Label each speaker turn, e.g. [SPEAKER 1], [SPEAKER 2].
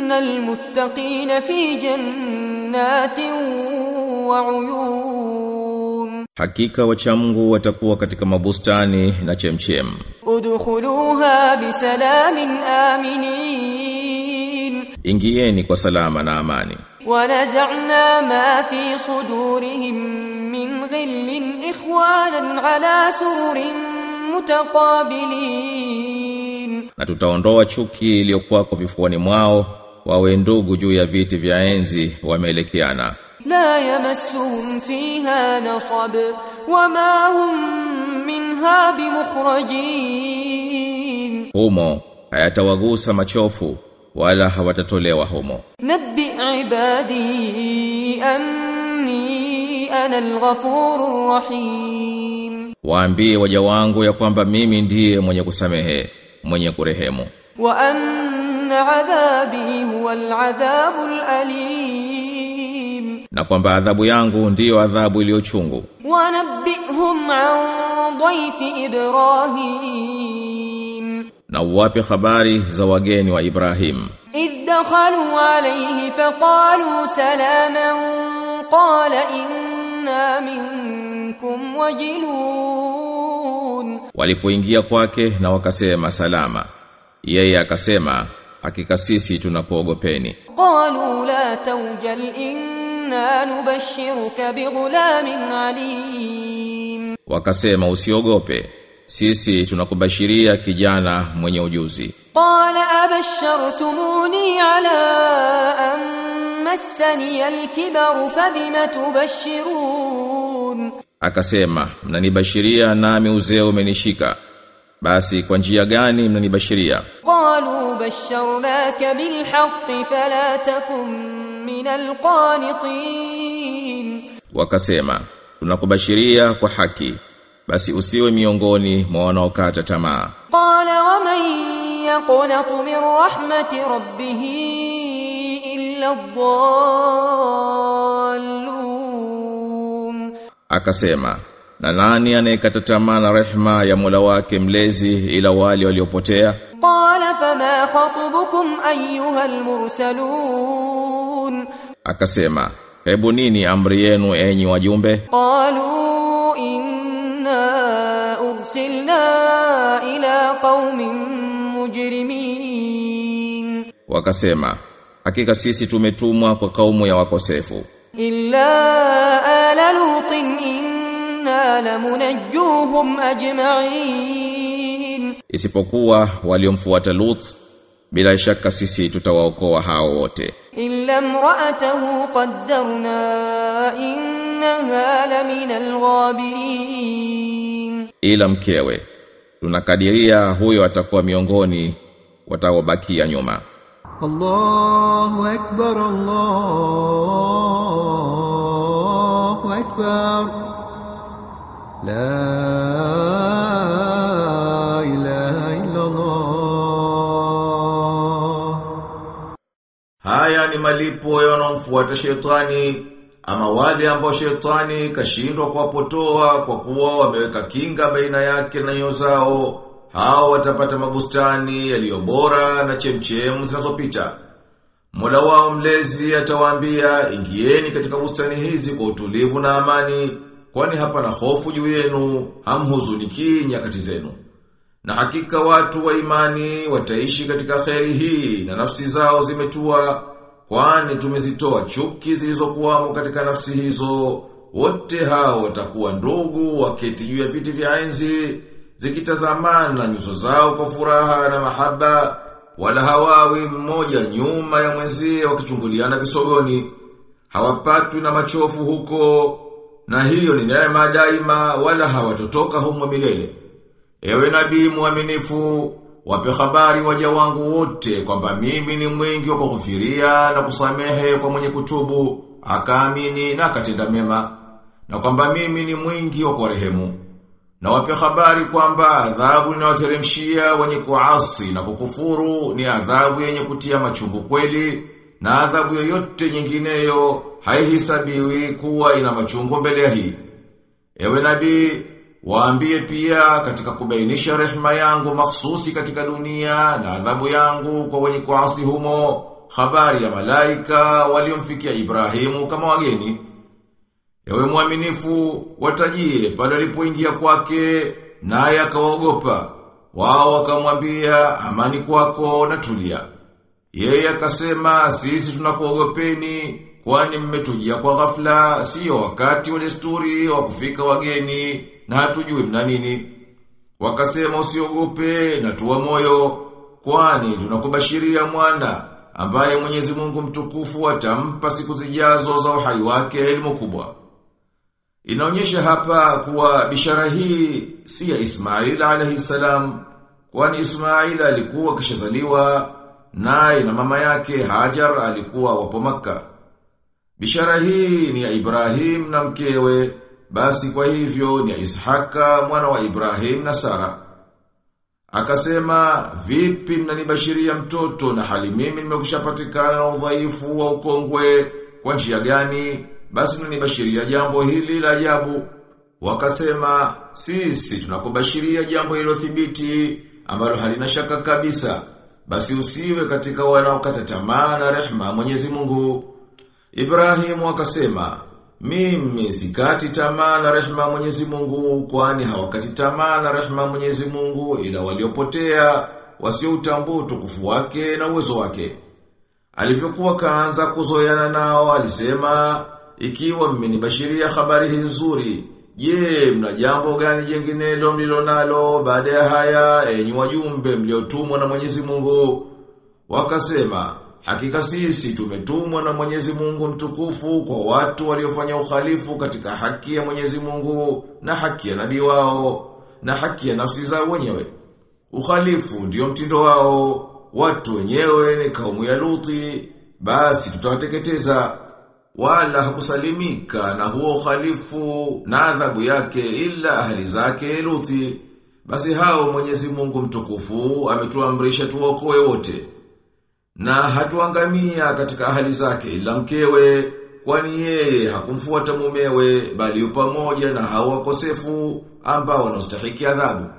[SPEAKER 1] innal muttaqina fi jannatin wa uyun,
[SPEAKER 2] hakika wacha Mungu watakuwa katika mabustani na chemchem.
[SPEAKER 1] udkhuluha bisalamin aminin,
[SPEAKER 2] ingieni kwa salama na amani.
[SPEAKER 1] ونزعنا ما في صدورهم من غل إخوانا على سرر متقابلين,
[SPEAKER 2] na tutaondoa chuki iliyokuwa kwa vifuani mwao, wawe ndugu juu ya viti vya enzi wameelekeana.
[SPEAKER 1] لا يمسهم فيها نصب وما هم منها بمخرجين,
[SPEAKER 2] humo hayatawagusa machofu wala hawatatolewa humo.
[SPEAKER 1] نبئ عبادي أني أنا الغفور الرحيم,
[SPEAKER 2] waambie waja wangu ya kwamba mimi ndiye mwenye kusamehe, mwenye kurehemu.
[SPEAKER 1] وأن عذابي هو العذاب الأليم,
[SPEAKER 2] na kwamba adhabu yangu ndiyo adhabu iliyochungu.
[SPEAKER 1] ونبئهم عن ضيف إبراهيم,
[SPEAKER 2] na uwape habari za wageni wa Ibrahim.
[SPEAKER 1] إذ دخلوا عليه فقالوا سلاما قال إنا منكم وجلون,
[SPEAKER 2] walipoingia kwake na wakasema salama, yeye akasema hakika sisi tunapoogopeni.
[SPEAKER 1] قالوا لا توجل إنا نبشرك بغلام عليم,
[SPEAKER 2] wakasema usiogope, sisi tunakubashiria kijana mwenye ujuzi.
[SPEAKER 1] قال أبشرتموني على أن مسني الكبر فبم تبشرون,
[SPEAKER 2] akasema mnanibashiria nami uzee umenishika, basi kwa njia gani mnanibashiria?
[SPEAKER 1] قالوا بشرناك بالحق فلا تكن من القانطين,
[SPEAKER 2] wakasema tunakubashiria kwa haki, basi usiwe miongoni mwa wanaokata tamaa.
[SPEAKER 1] قال ومن يقنط من رحمة ربه إلا الضالون,
[SPEAKER 2] akasema na nani anayekata tamaa na rehema ya Mola wake mlezi ila wale waliopotea?
[SPEAKER 1] قال فما خطبكم أيها المرسلون,
[SPEAKER 2] akasema hebu nini amri yenu enyi wajumbe?
[SPEAKER 1] قالوا إنا أرسلنا إلى قوم مجرمين,
[SPEAKER 2] wakasema hakika sisi tumetumwa kwa kaumu ya wakosefu.
[SPEAKER 1] إلا آل لوط إنا لمنجوهم أجمعين,
[SPEAKER 2] isipokuwa waliomfuata Lut, bila shaka sisi tutawaokoa hao wote.
[SPEAKER 1] إلا امرأته قدرنا إنها لمن الغابرين,
[SPEAKER 2] ila mkewe tunakadiria huyo atakuwa miongoni wataobakia nyuma.
[SPEAKER 3] الله أكبر الله أكبر لا إله إلا الله.
[SPEAKER 2] Haya ni malipo yanayomfuata shetani, ama wale ambao shetani kashindwa kuwapotoa kwa kuwa wameweka kinga baina yake na nyoyo zao, hao watapata mabustani yaliyo bora na chemchemu zinazopita. Mola wao mlezi atawaambia, ingieni katika bustani hizi kwa utulivu na amani, kwani hapana hofu juu yenu, hamhuzuniki nyakati zenu. Na hakika watu wa imani wataishi katika kheri hii, na nafsi zao zimetua, kwani tumezitoa chuki zilizokuwamo katika nafsi hizo. Wote hao watakuwa ndugu waketi juu ya viti vya enzi, zikitazamana nyuso zao kwa furaha na mahaba, wala hawawi mmoja nyuma ya mwenzie wakichunguliana visogoni. Hawapatwi na machofu huko, na hiyo ni neema daima, wala hawatotoka humo milele. Ewe nabii muaminifu, wape habari waja wangu wote kwamba mimi ni mwingi wa kughufiria na kusamehe kwa mwenye kutubu, akaamini na akatenda mema, na kwamba mimi ni mwingi wa kurehemu. Na wape habari kwamba adhabu ninayoteremshia wenye kuasi na kukufuru ni adhabu yenye kutia machungu kweli, na adhabu yoyote nyingineyo haihisabiwi kuwa ina machungu mbele ya hii. Ewe nabii, waambie pia katika kubainisha rehema yangu mahsusi katika dunia na adhabu yangu kwa wenye kuasi humo, habari ya malaika waliomfikia Ibrahimu kama wageni. Ewe mwaminifu, watajie pale alipoingia kwake naye akawaogopa. Wao wakamwambia, amani kwako na tulia. Yeye akasema, sisi tunakuogopeni kwani mmetujia kwa ghafla, sio wakati wa desturi wa kufika wageni na hatujui mna nini. Wakasema, usiogope na tuwa moyo, kwani tunakubashiria mwana ambaye Mwenyezi Mungu mtukufu atampa siku zijazo za uhai wake elimu kubwa. Inaonyesha hapa kuwa bishara hii si ya Ismail alayhi salam, kwani Ismail alikuwa kishazaliwa naye na mama yake Hajar alikuwa wapo Makka. Bishara hii ni ya Ibrahim na mkewe, basi kwa hivyo ni ya Ishaka mwana wa Ibrahim na Sara. Akasema, vipi mnanibashiria mtoto na hali mimi nimekushapatikana na udhaifu wa ukongwe, kwa njia gani? Basi mnanibashiria jambo hili la ajabu. Wakasema, sisi tunakubashiria jambo hilo thibiti ambalo halina shaka kabisa. Basi usiwe katika wanaokata tamaa na rehema Mwenyezi Mungu. Ibrahimu akasema, mimi sikati tamaa na rehema Mwenyezi Mungu, kwani hawakati tamaa na rehema Mwenyezi Mungu ila waliopotea wasioutambua utukufu wake na uwezo wake. Alivyokuwa kaanza kuzoeana nao alisema, ikiwa mmenibashiria habari hii nzuri, je, mna jambo gani jenginelo mlilonalo baada ya haya enyi wajumbe mliotumwa na Mwenyezi Mungu? Wakasema, hakika sisi tumetumwa na Mwenyezi Mungu mtukufu kwa watu waliofanya ukhalifu katika haki ya Mwenyezi Mungu na haki ya nabii wao na haki ya nafsi zao wenyewe. Ukhalifu ndio mtindo wao, watu wenyewe ni kaumu ya Luti, basi tutawateketeza. Wala hakusalimika na huo ukhalifu na adhabu yake ila ahli zake Luti. Basi hao Mwenyezi Mungu mtukufu ametuamrisha tuokoe wote. Na hatuangamia katika ahali zake ila mkewe, kwani yeye hakumfuata mumewe bali yupo pamoja na hao wakosefu ambao wanastahili adhabu.